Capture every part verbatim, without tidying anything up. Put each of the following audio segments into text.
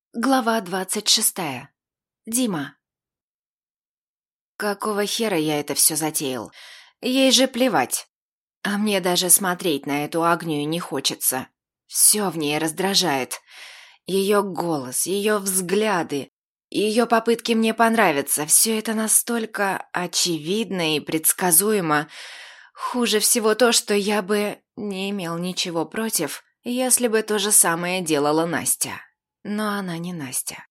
Глава двадцать шестая. Дима. Какого хера я это все затеял? Ей же плевать. А мне даже смотреть на эту Агнию не хочется. Все в ней раздражает. Ее голос, ее взгляды, ее попытки мне понравиться. Все это настолько очевидно и предсказуемо. Хуже всего то, что я бы не имел ничего против, если бы то же самое делала Настя. Но она не Настя.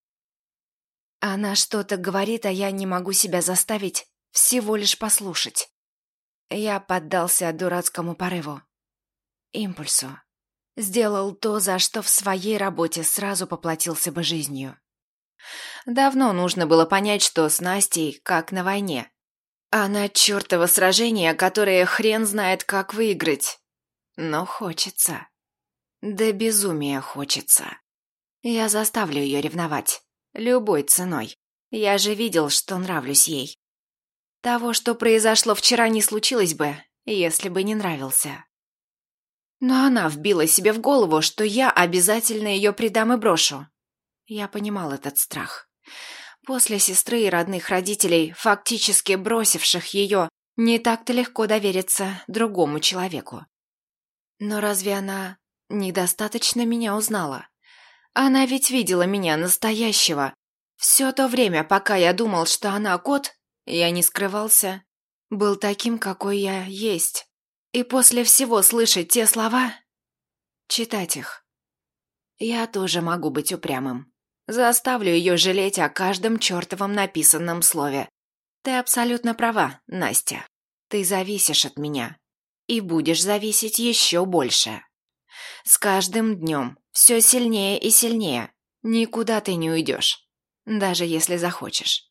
Она что-то говорит, а я не могу себя заставить всего лишь послушать. Я поддался дурацкому порыву. Импульсу. Сделал то, за что в своей работе сразу поплатился бы жизнью. Давно нужно было понять, что с Настей как на войне. Она чертово сражение, которое хрен знает, как выиграть. Но хочется. Да безумия хочется. Я заставлю ее ревновать. Любой ценой. Я же видел, что нравлюсь ей. Того, что произошло вчера, не случилось бы, если бы не нравился. Но она вбила себе в голову, что я обязательно ее предам и брошу. Я понимал этот страх. После сестры и родных родителей, фактически бросивших ее, не так-то легко довериться другому человеку. Но разве она недостаточно меня узнала? Она ведь видела меня настоящего. Все то время, пока я думал, что она кот, я не скрывался, был таким, какой я есть. И после всего слышать те слова, читать их. Я тоже могу быть упрямым. Заставлю ее жалеть о каждом чертовом написанном слове. Ты абсолютно права, Настя. Ты зависишь от меня. И будешь зависеть еще больше. С каждым днем все сильнее и сильнее. Никуда ты не уйдешь. Даже если захочешь.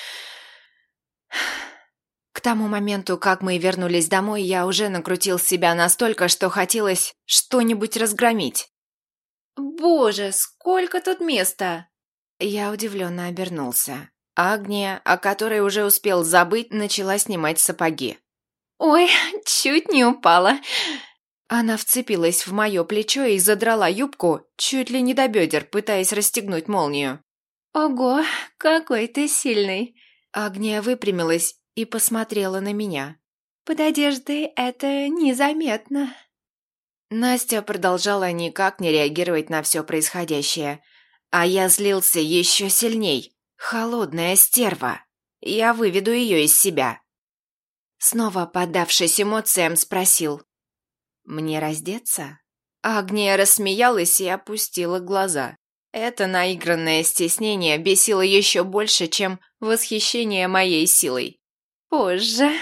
К тому моменту, как мы вернулись домой, я уже накрутил себя настолько, что хотелось что-нибудь разгромить. «Боже, сколько тут места!» Я удивленно обернулся. Агния, о которой уже успел забыть, начала снимать сапоги. «Ой, чуть не упала!» Она вцепилась в мое плечо и задрала юбку чуть ли не до бедер, пытаясь расстегнуть молнию. «Ого, какой ты сильный!» Агния выпрямилась и посмотрела на меня. «Под одеждой это незаметно». Настя продолжала никак не реагировать на все происходящее, а я злился еще сильней. Холодная стерва. Я выведу ее из себя. Снова поддавшись эмоциям, спросил: «Мне раздеться?» Агния рассмеялась и опустила глаза. Это наигранное стеснение бесило еще больше, чем восхищение моей силой. «Позже».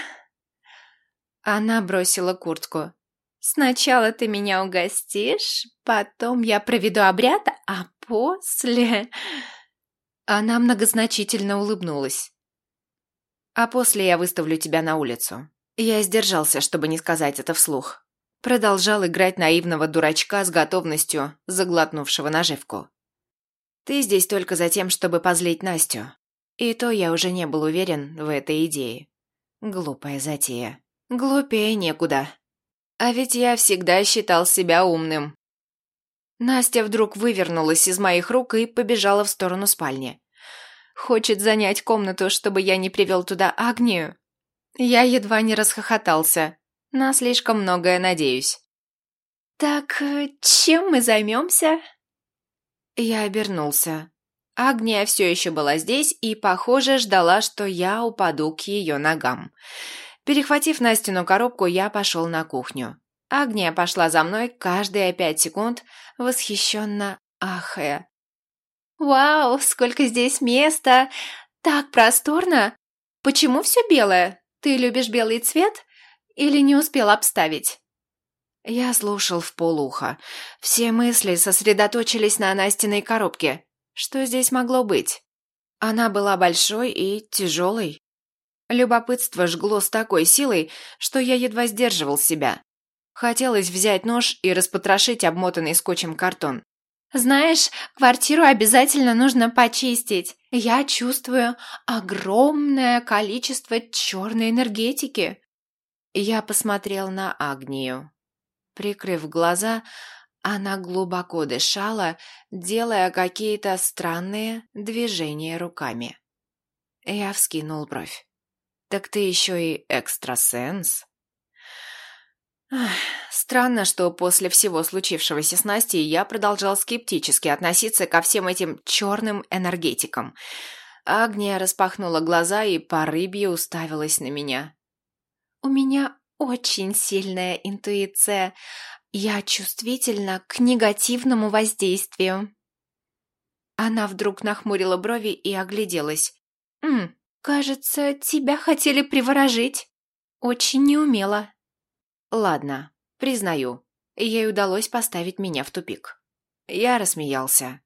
Она бросила куртку. «Сначала ты меня угостишь, потом я проведу обряд, а после...» Она многозначительно улыбнулась. «А после я выставлю тебя на улицу». Я сдержался, чтобы не сказать это вслух. Продолжал играть наивного дурачка с готовностью, заглотнувшего наживку. «Ты здесь только за тем, чтобы позлить Настю». И то я уже не был уверен в этой идее. Глупая затея. Глупее некуда. А ведь я всегда считал себя умным. Настя вдруг вывернулась из моих рук и побежала в сторону спальни. Хочет занять комнату, чтобы я не привел туда Агнию? Я едва не расхохотался. На слишком многое надеюсь. «Так, чем мы займемся?» Я обернулся. Агния все еще была здесь и, похоже, ждала, что я упаду к ее ногам. Перехватив Настину коробку, я пошел на кухню. Агния пошла за мной каждые пять секунд, восхищенно ахая. «Вау, сколько здесь места! Так просторно! Почему все белое? Ты любишь белый цвет? Или не успел обставить?» Я слушал вполуха. Все мысли сосредоточились на Настиной коробке. Что здесь могло быть? Она была большой и тяжелой. Любопытство жгло с такой силой, что я едва сдерживал себя. Хотелось взять нож и распотрошить обмотанный скотчем картон. «Знаешь, квартиру обязательно нужно почистить. Я чувствую огромное количество черной энергетики». Я посмотрел на Агнию. Прикрыв глаза, Она глубоко дышала, делая какие-то странные движения руками. Я вскинул бровь. «Так ты еще и экстрасенс?» Ах, странно, что после всего случившегося с Настей я продолжал скептически относиться ко всем этим черным энергетикам. Агния распахнула глаза и по рыбье уставилась на меня. «У меня очень сильная интуиция. Я чувствительна к негативному воздействию». Она вдруг нахмурила брови и огляделась. «М, кажется, тебя хотели приворожить. Очень неумело». Ладно, признаю, ей удалось поставить меня в тупик. Я рассмеялся.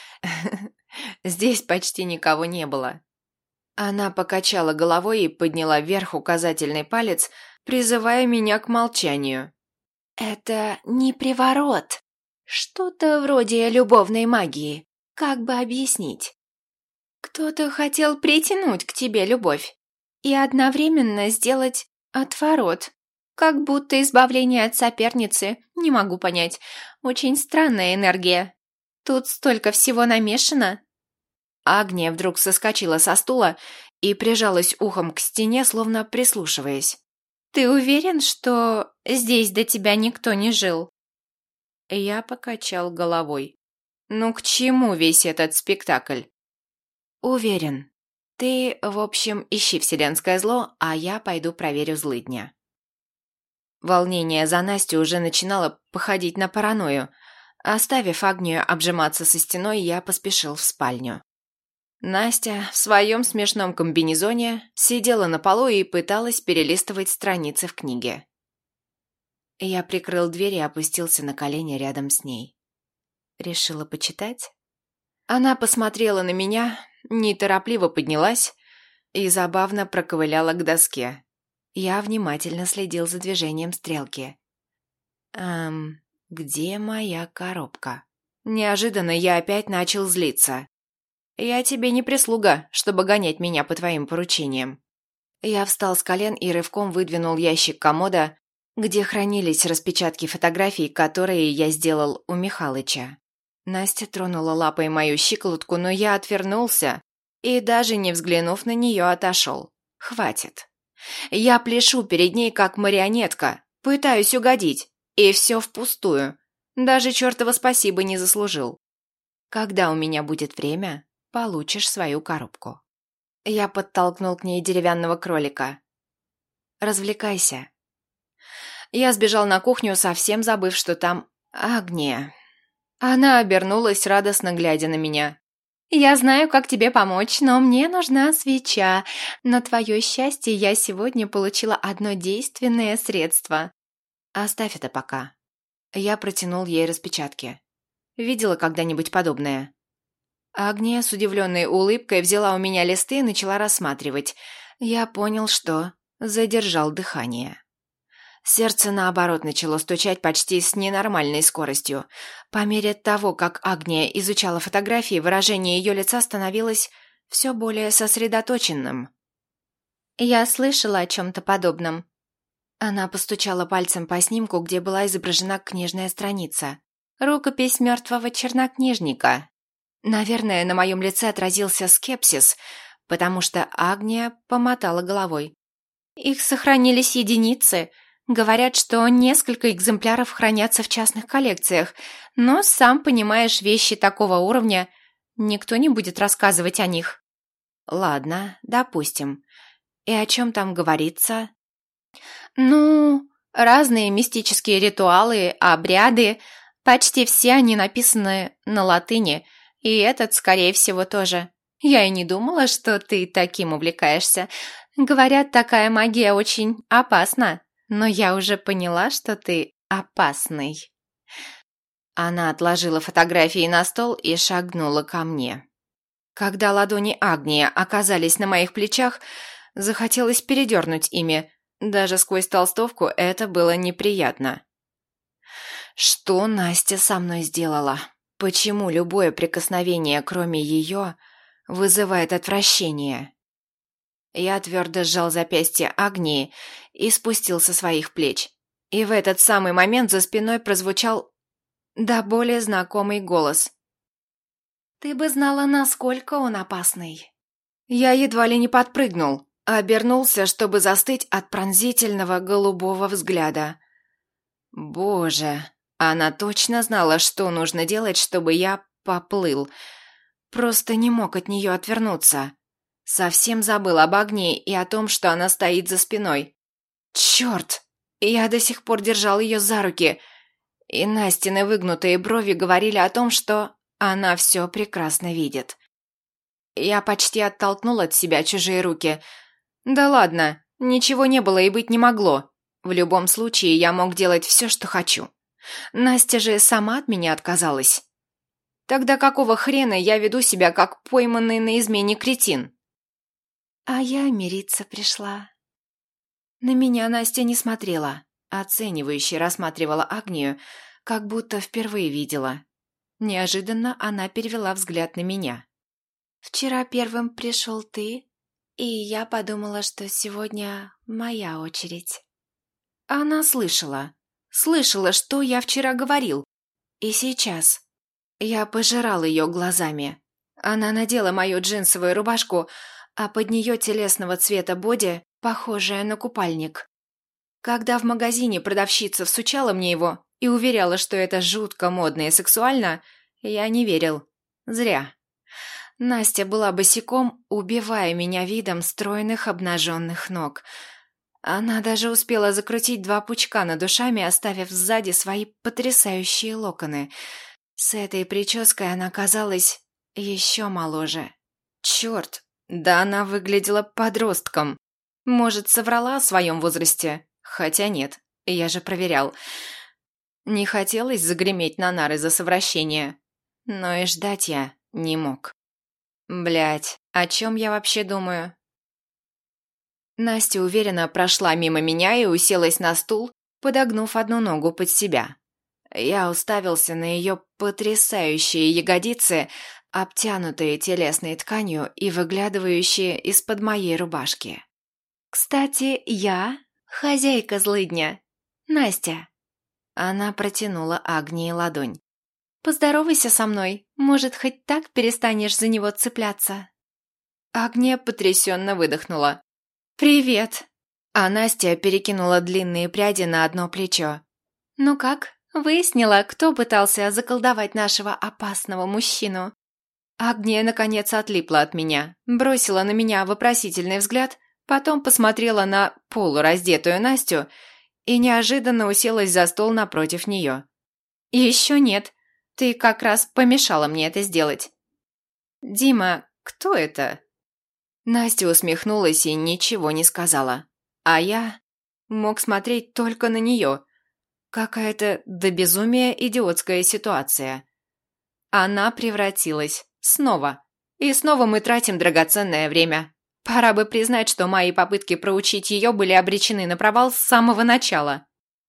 Здесь почти никого не было. Она покачала головой и подняла вверх указательный палец, призывая меня к молчанию. «Это не приворот. Что-то вроде любовной магии. Как бы объяснить? Кто-то хотел притянуть к тебе любовь и одновременно сделать отворот. Как будто избавление от соперницы, не могу понять. Очень странная энергия. Тут столько всего намешано». Агния вдруг соскочила со стула и прижалась ухом к стене, словно прислушиваясь. «Ты уверен, что здесь до тебя никто не жил?» Я покачал головой. «Ну к чему весь этот спектакль?» «Уверен. Ты, в общем, ищи вселенское зло, а я пойду проверю злыдня». Волнение за Настю уже начинало походить на паранойю. Оставив Агнию обжиматься со стеной, я поспешил в спальню. Настя в своем смешном комбинезоне сидела на полу и пыталась перелистывать страницы в книге. Я прикрыл дверь и опустился на колени рядом с ней. Решила почитать? Она посмотрела на меня, неторопливо поднялась и забавно проковыляла к доске. Я внимательно следил за движением стрелки. «Эм, где моя коробка?» Неожиданно я опять начал злиться. «Я тебе не прислуга, чтобы гонять меня по твоим поручениям». Я встал с колен и рывком выдвинул ящик комода, где хранились распечатки фотографий, которые я сделал у Михалыча. Настя тронула лапой мою щиколотку, но я отвернулся и, даже не взглянув на нее, отошел. «Хватит. Я пляшу перед ней, как марионетка, пытаюсь угодить, и все впустую. Даже чертова спасибо не заслужил. Когда у меня будет время, получишь свою коробку». Я подтолкнул к ней деревянного кролика. «Развлекайся». Я сбежал на кухню, совсем забыв, что там Агния. Она обернулась, радостно глядя на меня. «Я знаю, как тебе помочь, но мне нужна свеча. На твое счастье, я сегодня получила одно действенное средство. Оставь это пока». Я протянул ей распечатки. Видела когда-нибудь подобное? Агния с удивленной улыбкой взяла у меня листы и начала рассматривать. Я понял, что задержал дыхание. Сердце, наоборот, начало стучать почти с ненормальной скоростью. По мере того, как Агния изучала фотографии, выражение ее лица становилось все более сосредоточенным. «Я слышала о чем-то подобном». Она постучала пальцем по снимку, где была изображена книжная страница. «Рукопись мертвого чернокнижника». Наверное, на моем лице отразился скепсис, потому что Агния помотала головой. «Их сохранились единицы. Говорят, что несколько экземпляров хранятся в частных коллекциях, но, сам понимаешь, вещи такого уровня, никто не будет рассказывать о них». «Ладно, допустим. И о чем там говорится?» «Ну, разные мистические ритуалы, обряды. Почти все они написаны на латыни, и этот, скорее всего, тоже. Я и не думала, что ты таким увлекаешься. Говорят, такая магия очень опасна. Но я уже поняла, что ты опасный». Она отложила фотографии на стол и шагнула ко мне. Когда ладони Агнии оказались на моих плечах, захотелось передернуть ими. Даже сквозь толстовку это было неприятно. Что Настя со мной сделала? Почему любое прикосновение, кроме ее, вызывает отвращение? Я твердо сжал запястье Агнии и спустил со своих плеч. И в этот самый момент за спиной прозвучал до боли знакомый голос. «Ты бы знала, насколько он опасный». Я едва ли не подпрыгнул, а обернулся, чтобы застыть от пронзительного голубого взгляда. Боже, она точно знала, что нужно делать, чтобы я поплыл. Просто не мог от нее отвернуться. Совсем забыл об огне и о том, что она стоит за спиной. Черт! Я до сих пор держал ее за руки, и Настины выгнутые брови говорили о том, что она все прекрасно видит. Я почти оттолкнул от себя чужие руки. Да ладно, ничего не было и быть не могло. В любом случае, я мог делать все, что хочу. Настя же сама от меня отказалась. Тогда какого хрена я веду себя, как пойманный на измене кретин? А я мириться пришла. На меня Настя не смотрела, оценивающе рассматривала Агнию, как будто впервые видела. Неожиданно она перевела взгляд на меня. «Вчера первым пришел ты, и я подумала, что сегодня моя очередь». Она слышала. Слышала, что я вчера говорил. И сейчас. Я пожирал ее глазами. Она надела мою джинсовую рубашку, а под нее телесного цвета боди, похожая на купальник. Когда в магазине продавщица всучала мне его и уверяла, что это жутко модно и сексуально, я не верил. Зря. Настя была босиком, убивая меня видом стройных обнаженных ног. Она даже успела закрутить два пучка над ушами, оставив сзади свои потрясающие локоны. С этой прической она казалась еще моложе. Черт, да она выглядела подростком. Может, соврала о своем возрасте? Хотя нет, я же проверял. Не хотелось загреметь на нары за совращение, но и ждать я не мог. Блядь, о чем я вообще думаю? Настя уверенно прошла мимо меня и уселась на стул, подогнув одну ногу под себя. Я уставился на ее потрясающие ягодицы, обтянутые телесной тканью и выглядывающие из-под моей рубашки. «Кстати, я хозяйка злыдня, Настя». Она протянула Агнии ладонь. «Поздоровайся со мной, может, хоть так перестанешь за него цепляться?» Агния потрясенно выдохнула. «Привет!» А Настя перекинула длинные пряди на одно плечо. «Ну как, выяснила, кто пытался заколдовать нашего опасного мужчину?» Агния наконец отлипла от меня, бросила на меня вопросительный взгляд, потом посмотрела на полураздетую Настю и неожиданно уселась за стол напротив нее. «Еще нет. Ты как раз помешала мне это сделать». «Дима, кто это?» Настя усмехнулась и ничего не сказала. А я мог смотреть только на нее. Какая-то до безумия идиотская ситуация. Она превратилась. Снова. И снова мы тратим драгоценное время. Пора бы признать, что мои попытки проучить ее были обречены на провал с самого начала.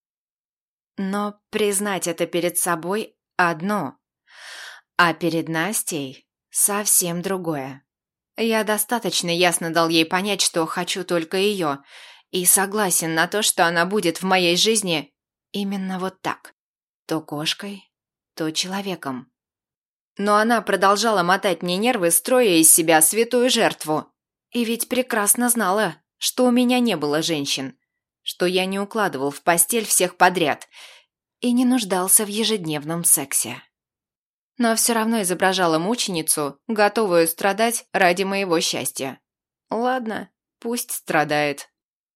Но признать это перед собой одно, а перед Настей совсем другое. Я достаточно ясно дал ей понять, что хочу только ее, и согласен на то, что она будет в моей жизни именно вот так. То кошкой, то человеком. Но она продолжала мотать мне нервы, строя из себя святую жертву. И ведь прекрасно знала, что у меня не было женщин, что я не укладывал в постель всех подряд и не нуждался в ежедневном сексе. Но все равно изображала мученицу, готовую страдать ради моего счастья. Ладно, пусть страдает.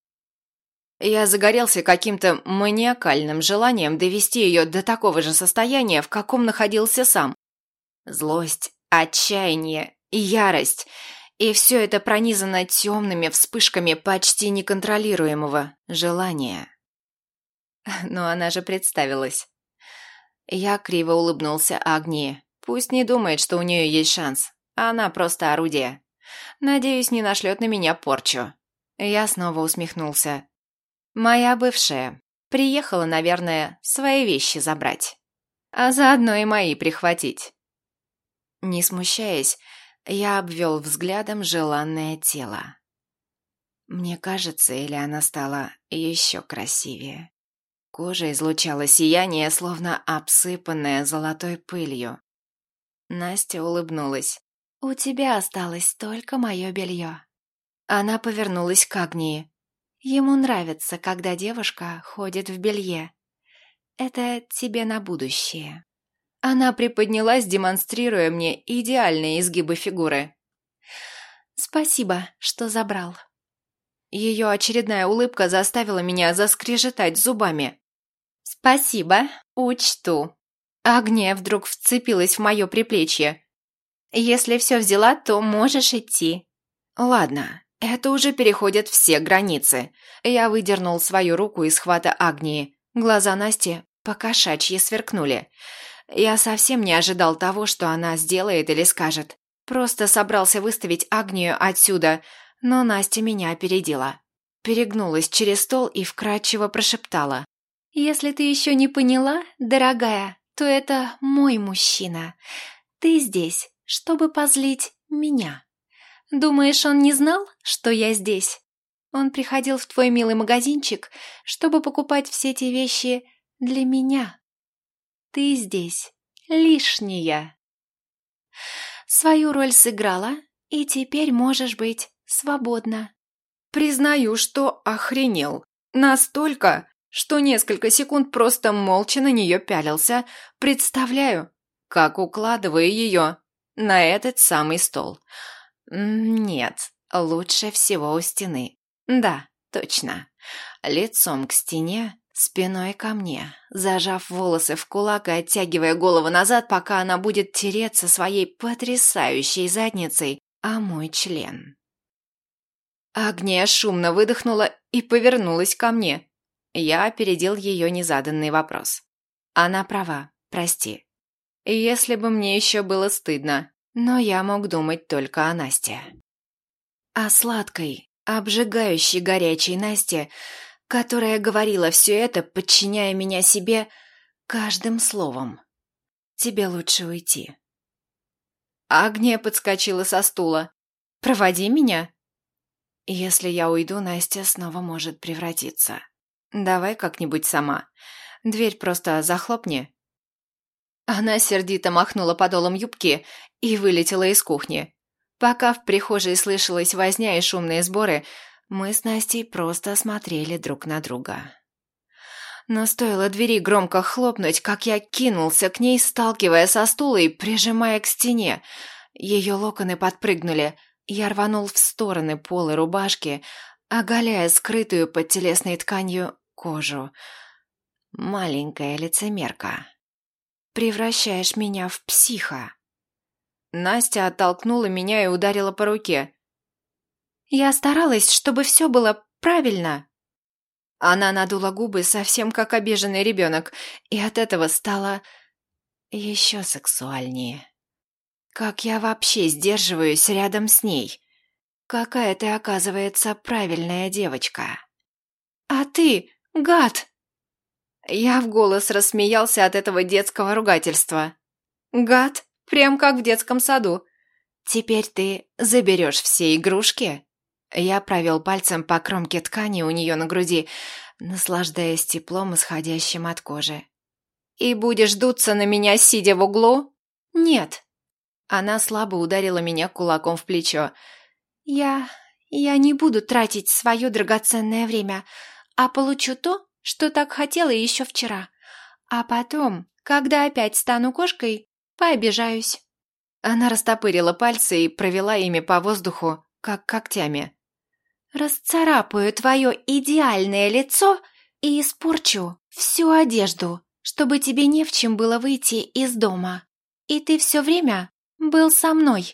Я загорелся каким-то маниакальным желанием довести ее до такого же состояния, в каком находился сам. Злость, отчаяние, ярость – и все это пронизано темными вспышками почти неконтролируемого желания. Но она же представилась. Я криво улыбнулся Агнии. Пусть не думает, что у нее есть шанс. Она просто орудие. Надеюсь, не нашлет на меня порчу. Я снова усмехнулся. Моя бывшая приехала, наверное, свои вещи забрать. А заодно и мои прихватить. Не смущаясь, я обвел взглядом желанное тело. Мне кажется, или она стала еще красивее. Кожа излучала сияние, словно обсыпанная золотой пылью. Настя улыбнулась. «У тебя осталось только мое белье». Она повернулась к Агнии. «Ему нравится, когда девушка ходит в белье. Это тебе на будущее». Она приподнялась, демонстрируя мне идеальные изгибы фигуры. «Спасибо, что забрал». Ее очередная улыбка заставила меня заскрежетать зубами. «Спасибо, учту». Агния вдруг вцепилась в мое приплечье. «Если все взяла, то можешь идти». «Ладно, это уже переходит все границы». Я выдернул свою руку из хвата Агнии. Глаза Насти покошачьи сверкнули. Я совсем не ожидал того, что она сделает или скажет. Просто собрался выставить Агнию отсюда, но Настя меня опередила. Перегнулась через стол и вкрадчиво прошептала. «Если ты еще не поняла, дорогая, то это мой мужчина. Ты здесь, чтобы позлить меня. Думаешь, он не знал, что я здесь? Он приходил в твой милый магазинчик, чтобы покупать все эти вещи для меня. Ты здесь лишняя. Свою роль сыграла, и теперь можешь быть свободна». Признаю, что охренел. Настолько, что несколько секунд просто молча на нее пялился. Представляю, как укладываю ее на этот самый стол. Нет, лучше всего у стены. Да, точно. Лицом к стене, спиной ко мне, зажав волосы в кулак и оттягивая голову назад, пока она будет тереться своей потрясающей задницей о мой член. Агния шумно выдохнула и повернулась ко мне. Я опередил ее незаданный вопрос. Она права, прости. Если бы мне еще было стыдно, но я мог думать только о Насте. О сладкой, обжигающей горячей Насте, которая говорила все это, подчиняя меня себе каждым словом. Тебе лучше уйти. Агния подскочила со стула. «Проводи меня». Если я уйду, Настя снова может превратиться. Давай как-нибудь сама. Дверь просто захлопни. Она сердито махнула подолом юбки и вылетела из кухни. Пока в прихожей слышалась возня и шумные сборы, мы с Настей просто смотрели друг на друга. Но стоило двери громко хлопнуть, как я кинулся к ней, сталкивая со стула и прижимая к стене. Ее локоны подпрыгнули. Я рванул в стороны полы рубашки, оголяя скрытую под телесной тканью кожу. Маленькая лицемерка. Превращаешь меня в психа. Настя оттолкнула меня и ударила по руке. Я старалась, чтобы все было правильно. Она надула губы совсем как обиженный ребенок, и от этого стало еще сексуальнее. Как я вообще сдерживаюсь рядом с ней? Какая ты, оказывается, правильная девочка. А ты, гад! Я в голос рассмеялся от этого детского ругательства. Гад, прям как в детском саду. Теперь ты заберешь все игрушки? Я провел пальцем по кромке ткани у нее на груди, наслаждаясь теплом, исходящим от кожи. И будешь дуться на меня, сидя в углу? Нет. Она слабо ударила меня кулаком в плечо. «Я... я не буду тратить свое драгоценное время, а получу то, что так хотела еще вчера. А потом, когда опять стану кошкой, пообижаюсь». Она растопырила пальцы и провела ими по воздуху, как когтями. «Расцарапаю твое идеальное лицо и испорчу всю одежду, чтобы тебе не в чем было выйти из дома. И ты все время был со мной».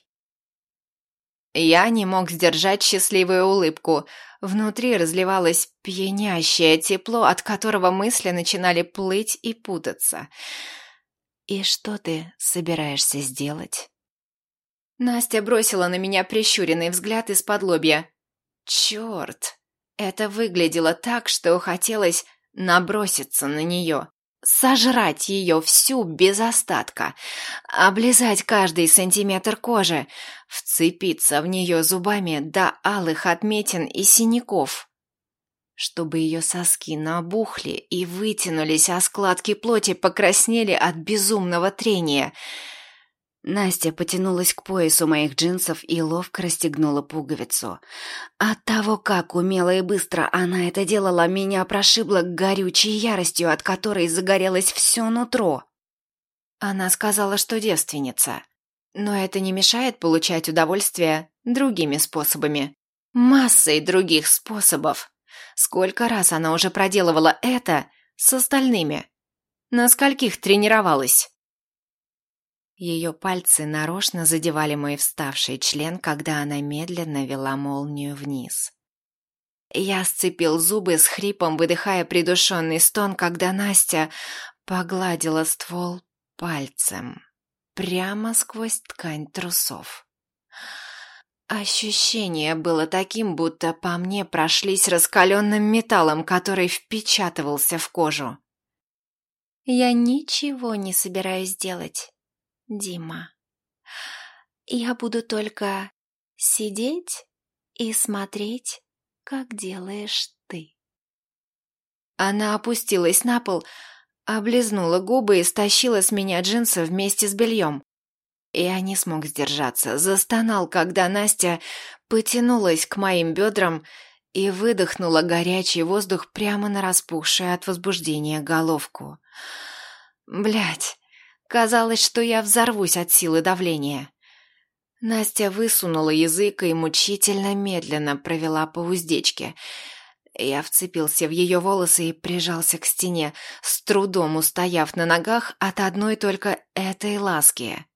Я не мог сдержать счастливую улыбку. Внутри разливалось пьянящее тепло, от которого мысли начинали плыть и путаться. «И что ты собираешься сделать?» Настя бросила на меня прищуренный взгляд из-под лобья. Черт! Это выглядело так, что хотелось наброситься на нее. Сожрать ее всю без остатка, облизать каждый сантиметр кожи, вцепиться в нее зубами до алых отметин и синяков. чтобы ее соски набухли и вытянулись, а складки плоти покраснели от безумного трения. Настя потянулась к поясу моих джинсов и ловко расстегнула пуговицу. От того, как умело и быстро она это делала, меня прошибло горючей яростью, от которой загорелось все нутро. Она сказала, что девственница. Но это не мешает получать удовольствие другими способами. Массой других способов. Сколько раз она уже проделывала это с остальными? На скольких тренировалась? Ее пальцы нарочно задевали мой вставший член, когда она медленно вела молнию вниз. Я сцепил зубы с хрипом, выдыхая придушенный стон, когда Настя погладила ствол пальцем прямо сквозь ткань трусов. Ощущение было таким, будто по мне прошлись раскаленным металлом, который впечатывался в кожу. «Я ничего не собираюсь делать, Дима. Я буду только сидеть и смотреть, как делаешь ты». Она опустилась на пол, облизнула губы и стащила с меня джинсы вместе с бельем. Я не смог сдержаться, застонал, когда Настя потянулась к моим бедрам и выдохнула горячий воздух прямо на распухшую от возбуждения головку. Блядь, казалось, что я взорвусь от силы давления. Настя высунула язык и мучительно медленно провела по уздечке. Я вцепился в ее волосы и прижался к стене, с трудом устояв на ногах от одной только этой ласки.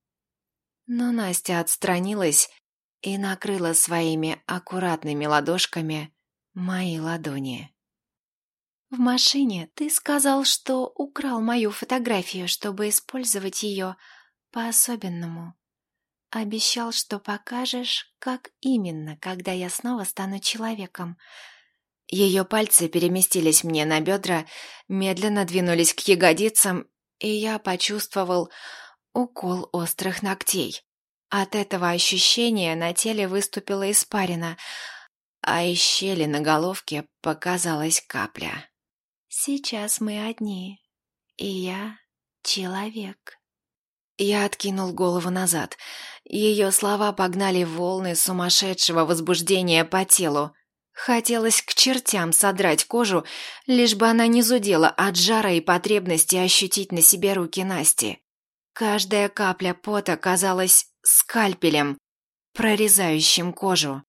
Но Настя отстранилась и накрыла своими аккуратными ладошками мои ладони. «В машине ты сказал, что украл мою фотографию, чтобы использовать ее по-особенному. Обещал, что покажешь, как именно, когда я снова стану человеком». Ее пальцы переместились мне на бедра, медленно двинулись к ягодицам, и я почувствовал укол острых ногтей. От этого ощущения на теле выступила испарина, а из щели на головке показалась капля. «Сейчас мы одни, и я человек». Я откинул голову назад. Ее слова погнали волны сумасшедшего возбуждения по телу. Хотелось к чертям содрать кожу, лишь бы она не зудела от жара и потребности ощутить на себе руки Насти. Каждая капля пота казалась скальпелем, прорезающим кожу.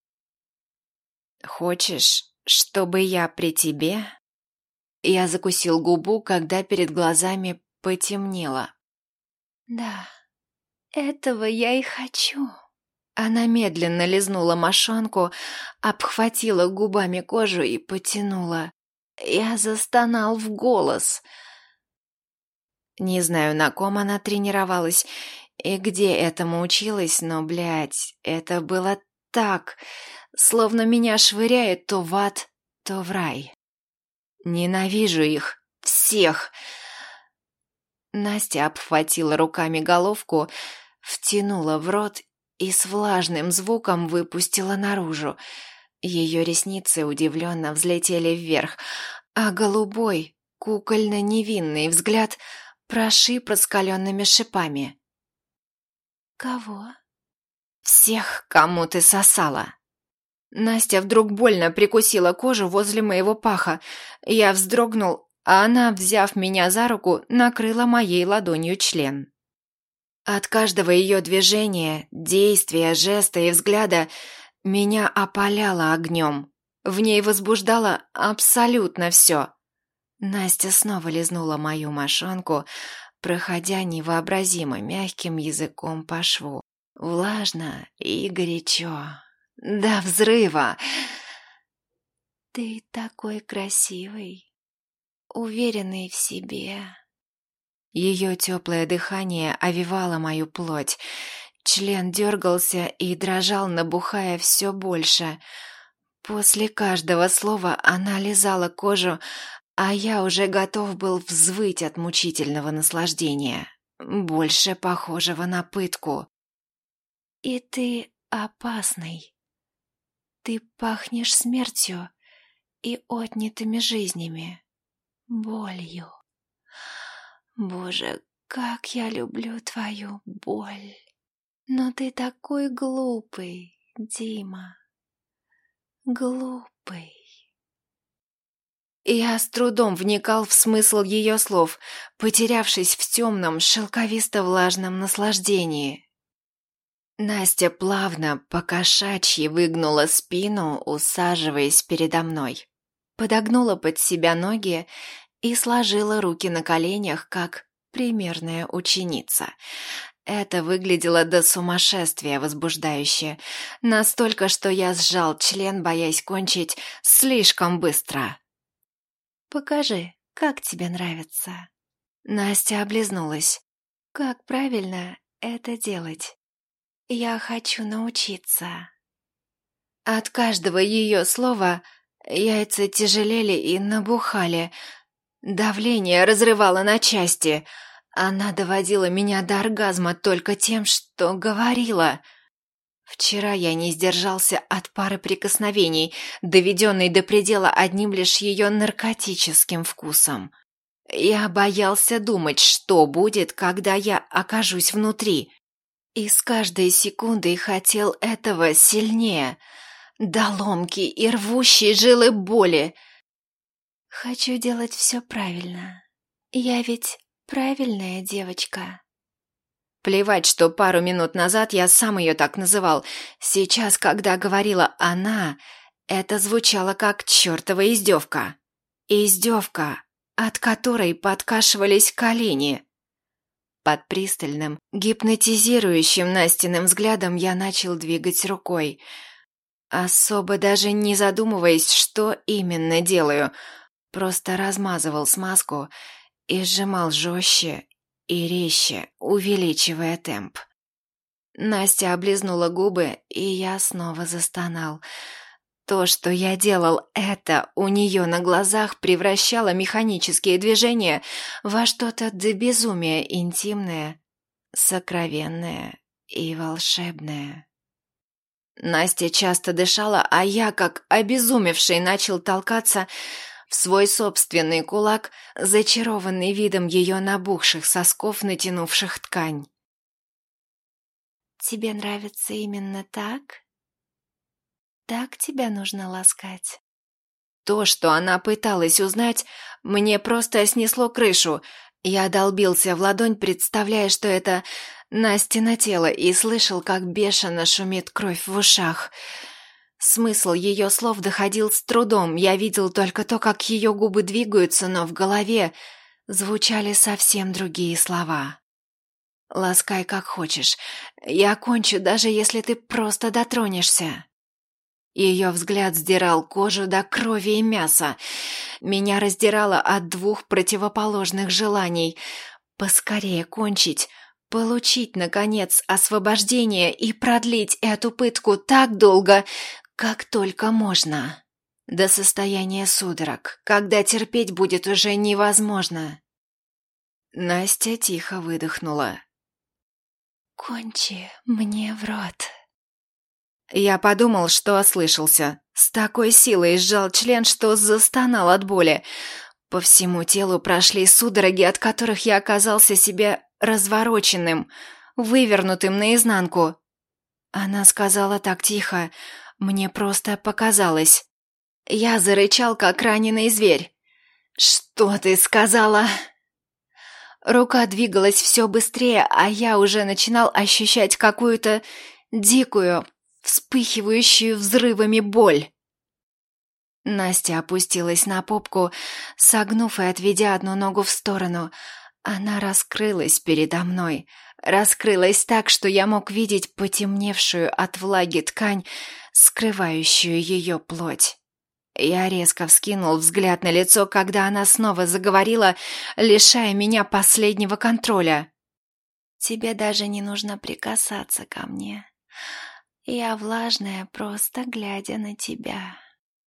«Хочешь, чтобы я при тебе?» Я закусил губу, когда перед глазами потемнело. «Да, этого я и хочу». Она медленно лизнула мошонку, обхватила губами кожу и потянула. Я застонал в голос. Не знаю, на ком она тренировалась и где этому училась, но, блядь, это было так, словно меня швыряет то в ад, то в рай. Ненавижу их всех. Настя обхватила руками головку, втянула в рот и с влажным звуком выпустила наружу. Ее ресницы удивленно взлетели вверх, а голубой, кукольно-невинный взгляд прошиб раскаленными шипами. «Кого?» «Всех, кому ты сосала». Настя вдруг больно прикусила кожу возле моего паха. Я вздрогнул, а она, взяв меня за руку, накрыла моей ладонью член. От каждого ее движения, действия, жеста и взгляда меня опаляло огнем. В ней возбуждало абсолютно все. Настя снова лизнула мою мошонку, проходя невообразимо мягким языком по шву. Влажно и горячо. До взрыва. «Ты такой красивый, уверенный в себе». Ее теплое дыхание овевало мою плоть. Член дергался и дрожал, набухая все больше. После каждого слова она лизала кожу, а я уже готов был взвыть от мучительного наслаждения, больше похожего на пытку. «И ты опасный. Ты пахнешь смертью и отнятыми жизнями, болью. Боже, как я люблю твою боль. Но ты такой глупый, Дима. Глупый. Я с трудом вникал в смысл ее слов, потерявшись в темном, шелковисто-влажном наслаждении. Настя плавно, по-кошачьи выгнула спину, усаживаясь передо мной. Подогнула под себя ноги и сложила руки на коленях, как примерная ученица. Это выглядело до сумасшествия возбуждающе, настолько, что я сжал член, боясь кончить слишком быстро. «Покажи, как тебе нравится». Настя облизнулась. «Как правильно это делать? Я хочу научиться». От каждого ее слова яйца тяжелели и набухали. Давление разрывало на части. Она доводила меня до оргазма только тем, что говорила. Вчера я не сдержался от пары прикосновений, доведенной до предела одним лишь ее наркотическим вкусом. Я боялся думать, что будет, когда я окажусь внутри. И с каждой секундой хотел этого сильнее, до ломки и рвущей жилы боли. Хочу делать все правильно. Я ведь правильная девочка. Плевать, что пару минут назад я сам ее так называл. Сейчас, когда говорила «она», это звучало как чертова издевка. Издевка, от которой подкашивались колени. Под пристальным, гипнотизирующим Настиным взглядом я начал двигать рукой, особо даже не задумываясь, что именно делаю, просто размазывал смазку и сжимал жестче и резче, увеличивая темп. Настя облизнула губы, и я снова застонал. То, что я делал это у нее на глазах, превращало механические движения во что-то до безумия интимное, сокровенное и волшебное. Настя часто дышала, а я, как обезумевший, начал толкаться в свой собственный кулак, зачарованный видом ее набухших сосков, натянувших ткань. «Тебе нравится именно так? Так тебя нужно ласкать?» То, что она пыталась узнать, мне просто снесло крышу. Я долбился в ладонь, представляя, что это Настино тело, и слышал, как бешено шумит кровь в ушах. Смысл ее слов доходил с трудом. Я видел только то, как ее губы двигаются, но в голове звучали совсем другие слова. «Ласкай как хочешь. Я кончу, даже если ты просто дотронешься». Ее взгляд сдирал кожу до крови и мяса. Меня раздирало от двух противоположных желаний. Поскорее кончить, получить, наконец, освобождение и продлить эту пытку так долго, как только можно. До состояния судорог, когда терпеть будет уже невозможно. Настя тихо выдохнула. «Кончи мне в рот». Я подумал, что ослышался. С такой силой сжал член, что застонал от боли. По всему телу прошли судороги, от которых я оказался себе развороченным, вывернутым наизнанку. Она сказала так тихо, мне просто показалось. Я зарычал, как раненый зверь. «Что ты сказала?» Рука двигалась все быстрее, а я уже начинал ощущать какую-то дикую, вспыхивающую взрывами боль. Настя опустилась на попку, согнув и отведя одну ногу в сторону. Она раскрылась передо мной. Раскрылась так, что я мог видеть потемневшую от влаги ткань, скрывающую ее плоть. Я резко вскинул взгляд на лицо, когда она снова заговорила, лишая меня последнего контроля. «Тебе даже не нужно прикасаться ко мне. Я влажная, просто глядя на тебя».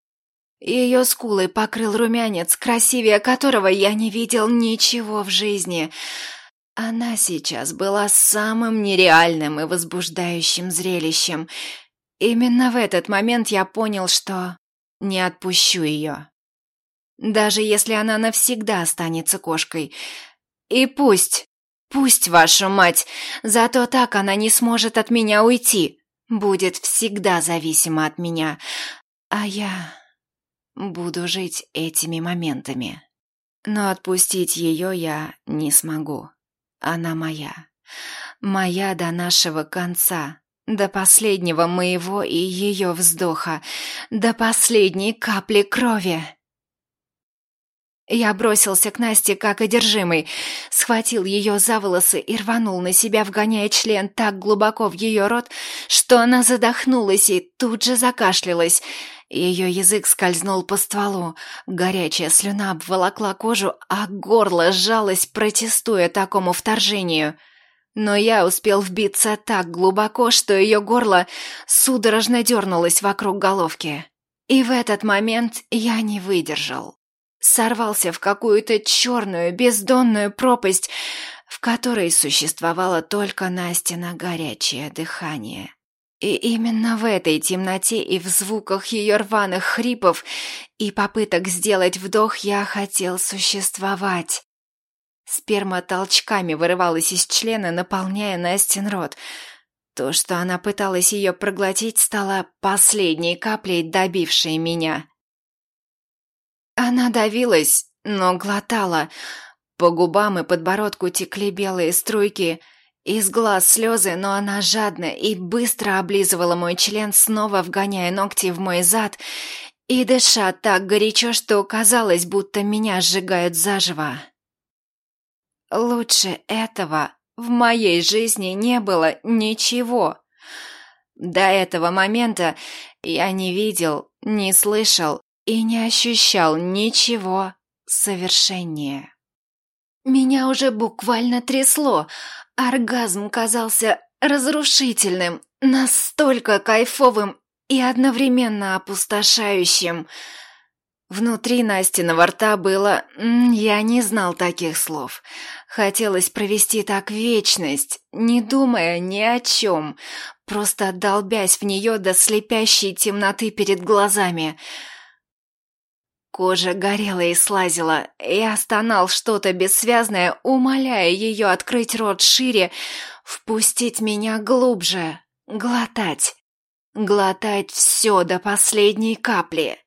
Ее скулы покрыл румянец, красивее которого я не видел ничего в жизни. Она сейчас была самым нереальным и возбуждающим зрелищем. Именно в этот момент я понял, что не отпущу ее. Даже если она навсегда останется кошкой. И пусть, пусть, вашу мать, зато так она не сможет от меня уйти, будет всегда зависима от меня, а я буду жить этими моментами. Но отпустить ее я не смогу. Она моя. Моя до нашего конца, до последнего моего и ее вздоха, до последней капли крови. Я бросился к Насте как одержимый, схватил ее за волосы и рванул на себя, вгоняя член так глубоко в ее рот, что она задохнулась и тут же закашлялась. Ее язык скользнул по стволу, горячая слюна обволокла кожу, а горло сжалось, протестуя такому вторжению. Но я успел вбиться так глубоко, что ее горло судорожно дернулось вокруг головки. И в этот момент я не выдержал. Сорвался в какую-то черную, бездонную пропасть, в которой существовало только Настина горячее дыхание. И именно в этой темноте и в звуках ее рваных хрипов и попыток сделать вдох я хотел существовать. Сперма толчками вырывалась из члена, наполняя Настин рот. То, что она пыталась ее проглотить, стало последней каплей, добившей меня. Она давилась, но глотала. По губам и подбородку текли белые струйки, из глаз слезы, но она жадно и быстро облизывала мой член, снова вгоняя ногти в мой зад и дыша так горячо, что казалось, будто меня сжигают заживо. Лучше этого в моей жизни не было ничего. До этого момента я не видел, не слышал и не ощущал ничего совершеннее. Меня уже буквально трясло. Оргазм казался разрушительным, настолько кайфовым и одновременно опустошающим. Внутри Настиного рта было... Я не знал таких слов. Хотелось провести так вечность, не думая ни о чем, просто долбясь в нее до слепящей темноты перед глазами. Кожа горела и слазила. Я стонал что-то бессвязное, умоляя ее открыть рот шире, впустить меня глубже, глотать. Глотать все до последней капли.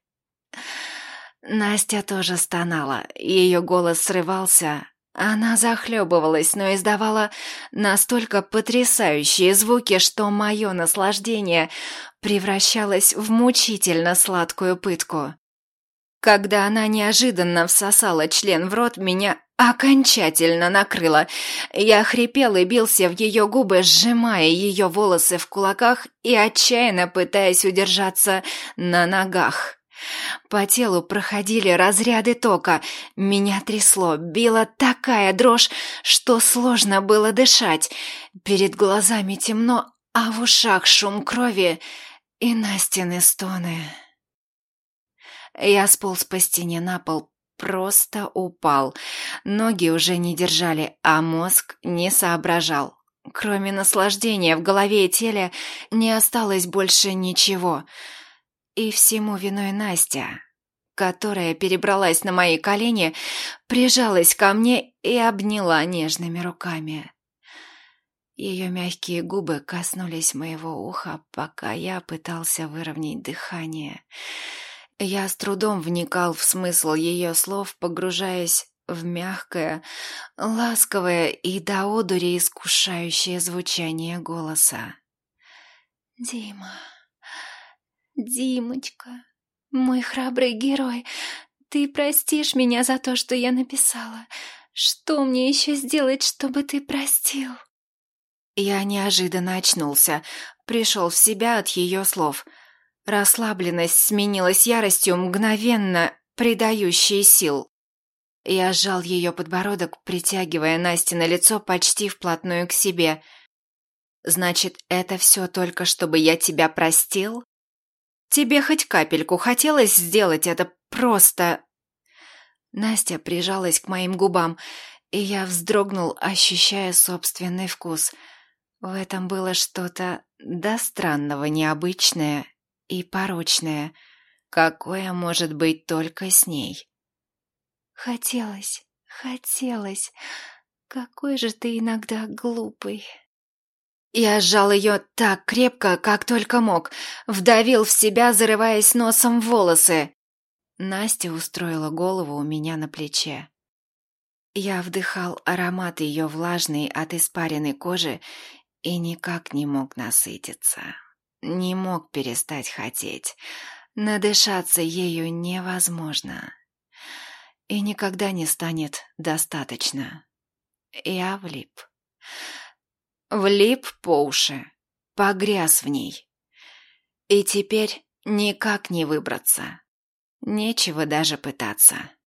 Настя тоже стонала, ее голос срывался. Она захлебывалась, но издавала настолько потрясающие звуки, что мое наслаждение превращалось в мучительно сладкую пытку. Когда она неожиданно всосала член в рот, меня окончательно накрыло. Я хрипел и бился в ее губы, сжимая ее волосы в кулаках и отчаянно пытаясь удержаться на ногах. По телу проходили разряды тока, меня трясло, била такая дрожь, что сложно было дышать. Перед глазами темно, а в ушах шум крови и Настины стоны. Я сполз по стене на пол, просто упал. Ноги уже не держали, а мозг не соображал. Кроме наслаждения в голове и теле не осталось больше ничего. И всему виной Настя, которая перебралась на мои колени, прижалась ко мне и обняла нежными руками. Ее мягкие губы коснулись моего уха, пока я пытался выровнять дыхание. Я с трудом вникал в смысл ее слов, погружаясь в мягкое, ласковое и до одури искушающее звучание голоса. «Дима, Димочка, мой храбрый герой, ты простишь меня за то, что я написала. Что мне еще сделать, чтобы ты простил?» Я неожиданно очнулся, пришел в себя от ее слов. Расслабленность сменилась яростью, мгновенно придающей сил. Я сжал ее подбородок, притягивая Настино лицо почти вплотную к себе. «Значит, это все только чтобы я тебя простил? Тебе хоть капельку хотелось сделать это просто...» Настя прижалась к моим губам, и я вздрогнул, ощущая собственный вкус. В этом было что-то до странного необычное и порочное. какое может быть только с ней. Хотелось, хотелось. Какой же ты иногда глупый. Я сжал ее так крепко, как только мог, вдавил в себя, зарываясь носом в волосы. Настя устроила голову у меня на плече. Я вдыхал аромат ее влажной от испаренной кожи и никак не мог насытиться. Не мог перестать хотеть. Надышаться ею невозможно. И никогда не станет достаточно. Я влип. Влип по уши. Погряз в ней. И теперь никак не выбраться. Нечего даже пытаться.